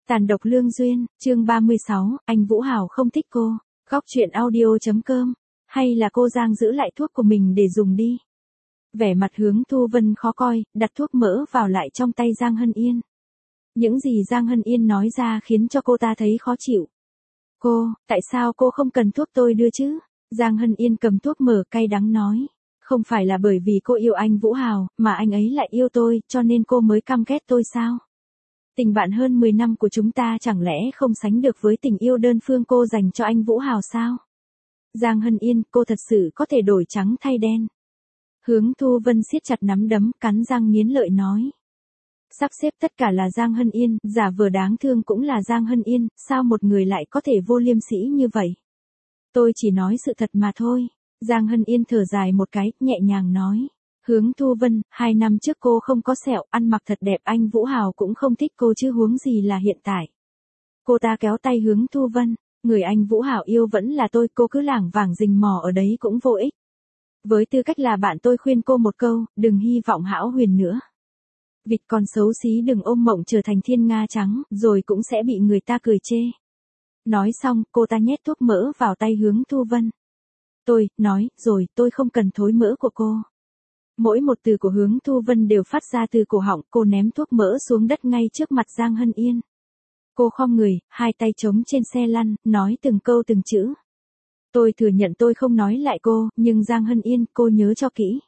Tàn độc lương duyên, chương 36, anh Vũ Hào không thích cô. Góc truyện audio.com. Hay là cô Giang giữ lại thuốc của mình để dùng đi. Vẻ mặt Hướng Thu Vân khó coi, đặt thuốc mỡ vào lại trong tay Giang Hân Yên. Những gì Giang Hân Yên nói ra khiến cho cô ta thấy khó chịu. Tại sao cô không cần thuốc tôi đưa chứ? Giang Hân Yên cầm thuốc mỡ cay đắng nói. Không phải là bởi vì cô yêu anh Vũ Hào, mà anh ấy lại yêu tôi, cho nên cô mới căm ghét tôi sao? Tình bạn hơn 10 năm của chúng ta chẳng lẽ không sánh được với tình yêu đơn phương cô dành cho anh Vũ Hào sao? Giang Hân Yên, cô thật sự có thể đổi trắng thay đen. Hướng Thu Vân siết chặt nắm đấm, cắn răng nghiến lợi nói. Sắp xếp tất cả là Giang Hân Yên, giả vờ đáng thương cũng là Giang Hân Yên, sao một người lại có thể vô liêm sỉ như vậy? Tôi chỉ nói sự thật mà thôi. Giang Hân Yên thở dài một cái, nhẹ nhàng nói. Hướng Thu Vân, 2 năm trước cô không có sẹo, ăn mặc thật đẹp, anh Vũ Hào cũng không thích cô chứ huống gì là hiện tại. Cô ta kéo tay Hướng Thu Vân, người anh Vũ Hào yêu vẫn là tôi, cô cứ lảng vảng rình mò ở đấy cũng vô ích. Với tư cách là bạn tôi khuyên cô một câu, đừng hy vọng hão huyền nữa. Vịt con xấu xí đừng ôm mộng trở thành thiên nga trắng, rồi cũng sẽ bị người ta cười chê. Nói xong, cô ta nhét thuốc mỡ vào tay Hướng Thu Vân. Tôi không cần thối mỡ của cô. Mỗi một từ của Hướng Thu Vân đều phát ra từ cổ họng, cô ném thuốc mỡ xuống đất ngay trước mặt Giang Hân Yên. Cô khom người, hai tay chống trên xe lăn, nói từng câu từng chữ. Tôi thừa nhận tôi không nói lại cô, nhưng Giang Hân Yên, cô nhớ cho kỹ.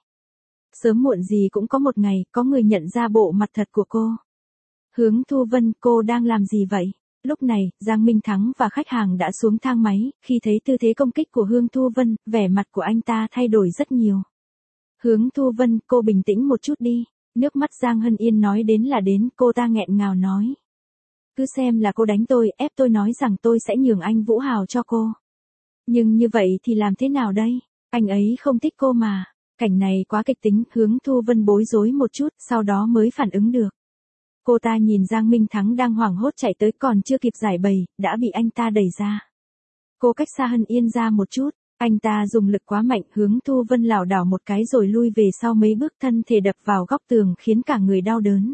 Sớm muộn gì cũng có một ngày, có người nhận ra bộ mặt thật của cô. Hướng Thu Vân, cô đang làm gì vậy? Lúc này, Giang Minh Thắng và khách hàng đã xuống thang máy, khi thấy tư thế công kích của Hướng Thu Vân, vẻ mặt của anh ta thay đổi rất nhiều. Hướng Thu Vân, cô bình tĩnh một chút đi. Nước mắt Giang Hân Yên nói đến là đến, cô ta nghẹn ngào nói. Cứ xem là cô đánh tôi, ép tôi nói rằng tôi sẽ nhường anh Vũ Hào cho cô. Nhưng như vậy thì làm thế nào đây? Anh ấy không thích cô mà. Cảnh này quá kịch tính, Hướng Thu Vân bối rối một chút, sau đó mới phản ứng được. Cô ta nhìn Giang Minh Thắng đang hoảng hốt chạy tới, còn chưa kịp giải bày, đã bị anh ta đẩy ra. Cô cách xa Hân Yên ra một chút. Anh ta dùng lực quá mạnh, Hướng Thu Vân lảo đảo một cái rồi lui về sau mấy bước, thân thể đập vào góc tường khiến cả người đau đớn.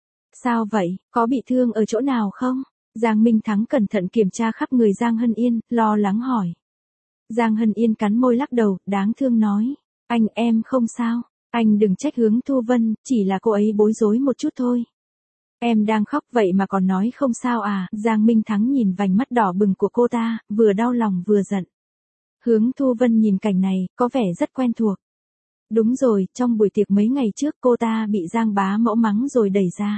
Sao vậy, có bị thương ở chỗ nào không? Giang Minh Thắng cẩn thận kiểm tra khắp người Giang Hân Yên, lo lắng hỏi. Giang Hân Yên cắn môi lắc đầu, đáng thương nói. Em không sao, anh đừng trách Hướng Thu Vân, chỉ là cô ấy bối rối một chút thôi. Em đang khóc vậy mà còn nói không sao à? Giang Minh Thắng nhìn vành mắt đỏ bừng của cô ta, vừa đau lòng vừa giận. Hướng Thu Vân nhìn cảnh này, có vẻ rất quen thuộc. Đúng rồi, trong buổi tiệc mấy ngày trước cô ta bị Giang bá mẫu mắng rồi đẩy ra.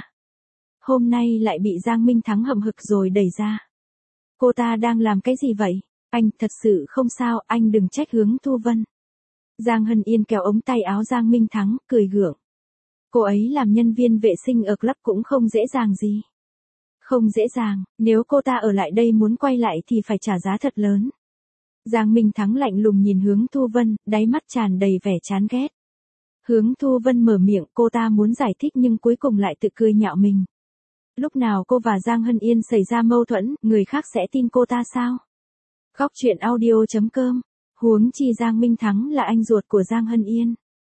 Hôm nay lại bị Giang Minh Thắng hậm hực rồi đẩy ra. Cô ta đang làm cái gì vậy? Anh thật sự không sao, anh đừng trách Hướng Thu Vân. Giang Hân Yên kéo ống tay áo Giang Minh Thắng, cười gượng. Cô ấy làm nhân viên vệ sinh ở club cũng không dễ dàng gì. Không dễ dàng, nếu cô ta ở lại đây muốn quay lại thì phải trả giá thật lớn. Giang Minh Thắng lạnh lùng nhìn Hướng Thu Vân, đáy mắt tràn đầy vẻ chán ghét. Hướng Thu Vân mở miệng, cô ta muốn giải thích nhưng cuối cùng lại tự cười nhạo mình. Lúc nào cô và Giang Hân Yên xảy ra mâu thuẫn, người khác sẽ tin cô ta sao? Góc truyện audio.com. Huống chi Giang Minh Thắng là anh ruột của Giang Hân Yên.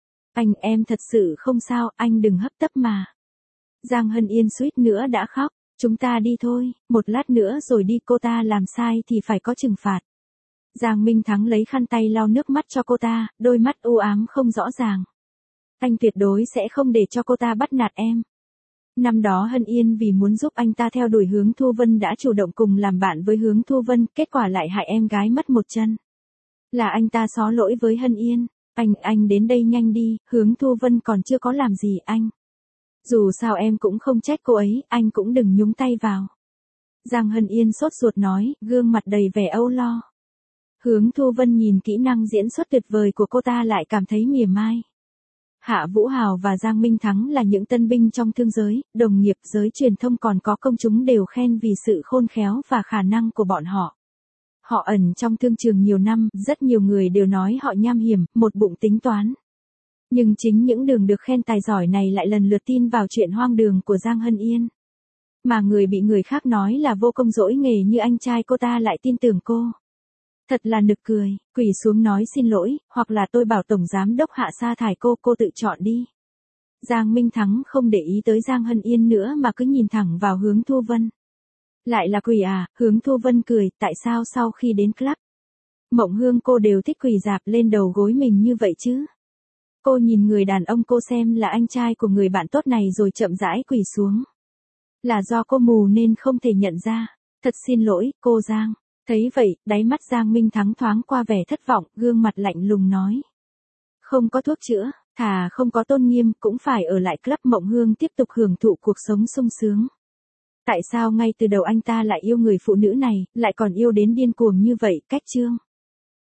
Em thật sự không sao, anh đừng hấp tấp mà. Giang Hân Yên suýt nữa đã khóc. Chúng ta đi thôi, một lát nữa rồi đi, cô ta làm sai thì phải có trừng phạt. Giang Minh Thắng lấy khăn tay lau nước mắt cho cô ta, đôi mắt u ám không rõ ràng. Anh tuyệt đối sẽ không để cho cô ta bắt nạt em. Năm đó Hân Yên vì muốn giúp anh ta theo đuổi Hướng Thu Vân đã chủ động cùng làm bạn với Hướng Thu Vân, kết quả lại hại em gái mất một chân. Là anh ta xó lỗi với Hân Yên. Anh đến đây nhanh đi, Hướng Thu Vân còn chưa có làm gì anh. Dù sao em cũng không trách cô ấy, anh cũng đừng nhúng tay vào. Giang Hân Yên sốt ruột nói, gương mặt đầy vẻ âu lo. Hướng Thu Vân nhìn kỹ năng diễn xuất tuyệt vời của cô ta lại cảm thấy mỉa mai. Hạ Vũ Hào và Giang Minh Thắng là những tân binh trong thương giới, đồng nghiệp, giới truyền thông còn có công chúng đều khen vì sự khôn khéo và khả năng của bọn họ. Họ ẩn trong thương trường nhiều năm, rất nhiều người đều nói họ nham hiểm, một bụng tính toán. Nhưng chính những đường được khen tài giỏi này lại lần lượt tin vào chuyện hoang đường của Giang Hân Yên. Mà người bị người khác nói là vô công dỗi nghề như anh trai cô ta lại tin tưởng cô. Thật là nực cười, quỳ xuống nói xin lỗi, hoặc là tôi bảo tổng giám đốc hạ sa thải cô tự chọn đi. Giang Minh Thắng không để ý tới Giang Hân Yên nữa mà cứ nhìn thẳng vào Hướng Thu Vân. Lại là quỳ à, hướng Thu Vân cười, tại sao sau khi đến club, Mộng Hương cô đều thích quỳ rạp lên đầu gối mình như vậy chứ? Cô nhìn người đàn ông cô xem là anh trai của người bạn tốt này rồi chậm rãi quỳ xuống. Là do cô mù nên không thể nhận ra. Thật xin lỗi, cô Giang. Thấy vậy, đáy mắt Giang Minh Thắng thoáng qua vẻ thất vọng, gương mặt lạnh lùng nói. Không có thuốc chữa, thà không có tôn nghiêm cũng phải ở lại club Mộng Hương tiếp tục hưởng thụ cuộc sống sung sướng. Tại sao ngay từ đầu anh ta lại yêu người phụ nữ này, lại còn yêu đến điên cuồng như vậy, Cách Trương?